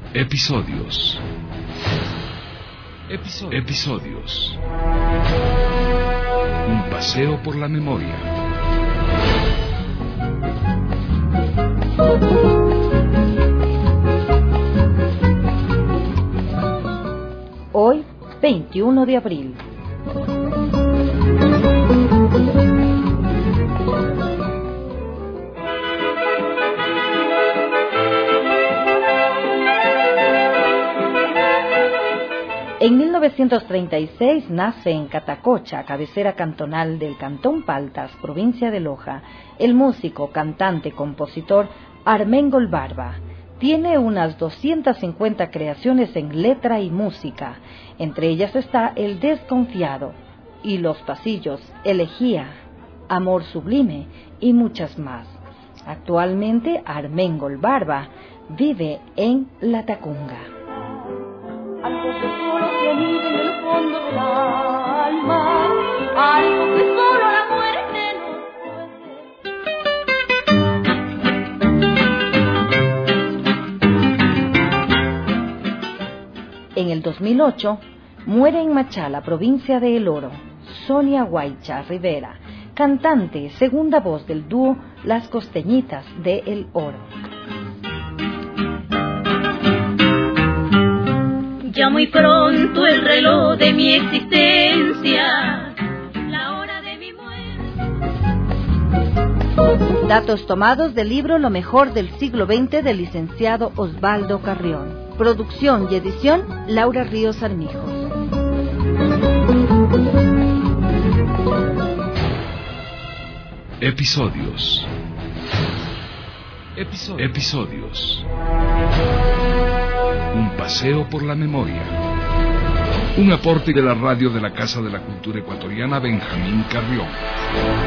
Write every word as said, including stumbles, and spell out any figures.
Episodios. Episodios. Episodios. Un paseo por la memoria. Hoy, veintiuno de abril. En mil novecientos treinta y seis nace en Catacocha, cabecera cantonal del Cantón Paltas, provincia de Loja, el músico, cantante, compositor Armengol Barba. Tiene unas doscientas cincuenta creaciones en letra y música. Entre ellas está El Desconfiado y Los Pasillos, Elegía, Amor Sublime y muchas más. Actualmente Armengol Barba vive en La Tacunga. Algo que solo se anida en el fondo del alma, algo que solo la muerte nos puede. En el dos mil ocho muere en Machala, provincia de El Oro, Sonia Guaycha Rivera, cantante, segunda voz del dúo Las Costeñitas de El Oro. Ya muy pronto el reloj de mi existencia, la hora de mi muerte. Datos tomados del libro Lo mejor del siglo veinte del licenciado Osvaldo Carrión. Producción y edición Laura Ríos Armijo. Episodios. Episodios. Episodios. Un paseo por la memoria. Un aporte de la radio de la Casa de la Cultura Ecuatoriana Benjamín Carrión.